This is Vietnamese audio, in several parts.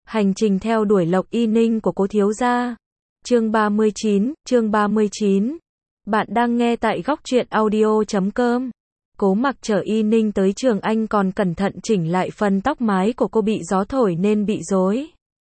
Hành trình theo đuổi Lộc Y Ninh của Cố thiếu gia. Chương 39. Bạn đang nghe tại góc truyện audio.com. Cố Mặc chở Y Ninh tới trường Anh còn cẩn thận chỉnh lại phần tóc mái của cô bị gió thổi nên bị rối.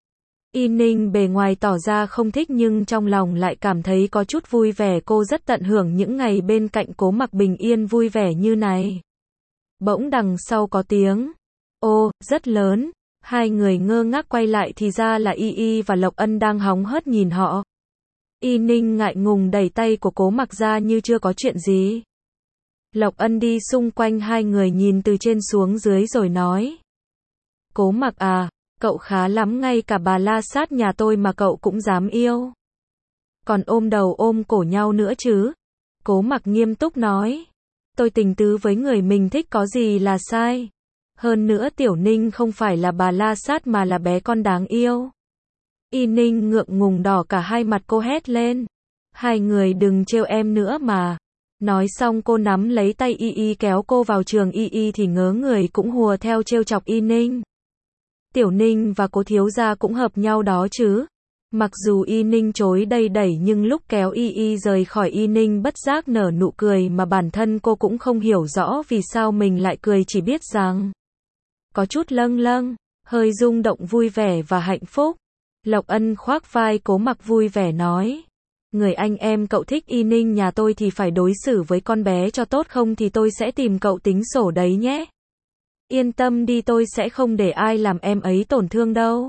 Y Ninh bề ngoài tỏ ra không thích nhưng trong lòng lại cảm thấy có chút vui vẻ, cô rất tận hưởng những ngày bên cạnh Cố Mặc bình yên vui vẻ như này. Bỗng đằng sau có tiếng ô rất lớn. Hai người ngơ ngác quay lại thì ra là Y Y và Lộc Ân đang hóng hớt nhìn họ. Y Ninh ngại ngùng đẩy tay của Cố Mặc ra như chưa có chuyện gì. Lộc Ân đi xung quanh hai người nhìn từ trên xuống dưới rồi nói: Cố Mặc à, cậu khá lắm, ngay cả bà La Sát nhà tôi mà cậu cũng dám yêu. Còn ôm đầu ôm cổ nhau nữa chứ. Cố Mặc nghiêm túc nói: Tôi tình tứ với người mình thích có gì là sai. Hơn nữa Tiểu Ninh không phải là bà La Sát mà là bé con đáng yêu. Y Ninh ngượng ngùng đỏ cả hai mặt, cô hét lên: Hai người đừng trêu em nữa mà. Nói xong cô nắm lấy tay Y Y kéo cô vào trường. Y Y thì ngớ người cũng hùa theo trêu chọc Y Ninh. Tiểu Ninh và Cố thiếu gia cũng hợp nhau đó chứ. Mặc dù Y Ninh chối đầy đẩy nhưng lúc kéo Y Y rời khỏi, Y Ninh bất giác nở nụ cười mà bản thân cô cũng không hiểu rõ vì sao mình lại cười, chỉ biết rằng có chút lâng lâng, hơi rung động vui vẻ và hạnh phúc. Lộc Ân khoác vai Cố Mặc vui vẻ nói: Người anh em cậu thích Y Ninh nhà tôi thì phải đối xử với con bé cho tốt, không thì tôi sẽ tìm cậu tính sổ đấy nhé. Yên tâm đi, tôi sẽ không để ai làm em ấy tổn thương đâu.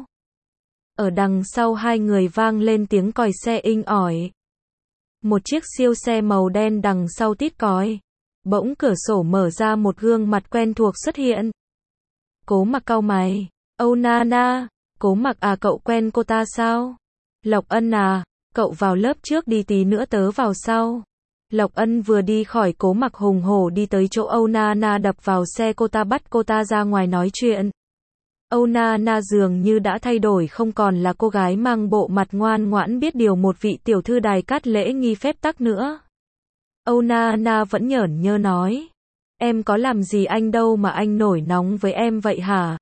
Ở đằng sau hai người vang lên tiếng còi xe inh ỏi. Một chiếc siêu xe màu đen đằng sau tít còi. Bỗng cửa sổ mở ra, một gương mặt quen thuộc xuất hiện. Cố Mặc cau mày: Âu Nana. Cố Mặc à, cậu quen cô ta sao? Lộc Ân à, cậu vào lớp trước đi, tí nữa tớ vào sau. Lộc Ân vừa đi khỏi, Cố Mặc hùng hổ đi tới chỗ Âu Nana, đập vào xe cô ta, bắt cô ta ra ngoài nói chuyện. Âu Nana dường như đã thay đổi, không còn là cô gái mang bộ mặt ngoan ngoãn biết điều một vị tiểu thư đài cát lễ nghi phép tắc nữa. Âu Nana vẫn nhởn nhơ nói: Em có làm gì anh đâu mà anh nổi nóng với em vậy hả?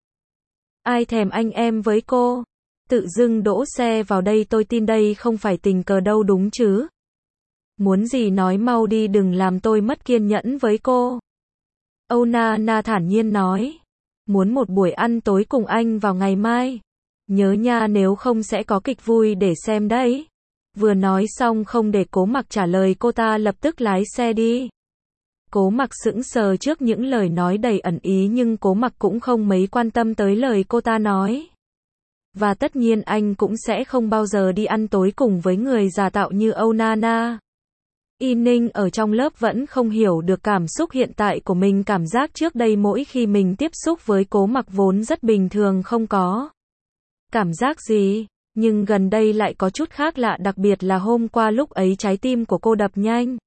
Ai thèm anh em với cô? Tự dưng đỗ xe vào đây, tôi tin đây không phải tình cờ đâu đúng chứ? Muốn gì nói mau đi, đừng làm tôi mất kiên nhẫn với cô. Âu Nana thản nhiên nói: Muốn một buổi ăn tối cùng anh vào ngày mai. Nhớ nha, nếu không sẽ có kịch vui để xem đấy. Vừa nói xong không để Cố Mặc trả lời, cô ta lập tức lái xe đi. Cố Mặc sững sờ trước những lời nói đầy ẩn ý nhưng Cố Mặc cũng không mấy quan tâm tới lời cô ta nói. Và tất nhiên anh cũng sẽ không bao giờ đi ăn tối cùng với người giả tạo như Âu Nana. Y Ninh ở trong lớp vẫn không hiểu được cảm xúc hiện tại của mình, cảm giác trước đây mỗi khi mình tiếp xúc với Cố Mặc vốn rất bình thường, không có cảm giác gì, nhưng gần đây lại có chút khác lạ, đặc biệt là hôm qua lúc ấy trái tim của cô đập nhanh.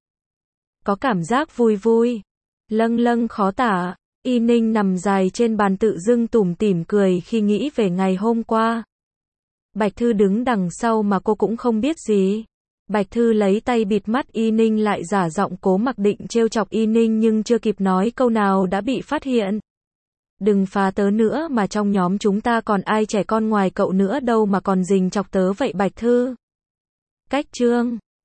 Có cảm giác vui vui, lâng lâng khó tả. Y Ninh nằm dài trên bàn tự dưng tủm tỉm cười khi nghĩ về ngày hôm qua. Bạch Thư đứng đằng sau mà cô cũng không biết gì. Bạch Thư lấy tay bịt mắt Y Ninh lại, giả giọng Cố Mặc định trêu chọc Y Ninh nhưng chưa kịp nói câu nào đã bị phát hiện. Đừng phá tớ nữa, mà trong nhóm chúng ta còn ai trẻ con ngoài cậu nữa đâu mà còn rình chọc tớ vậy Bạch Thư. Cách chương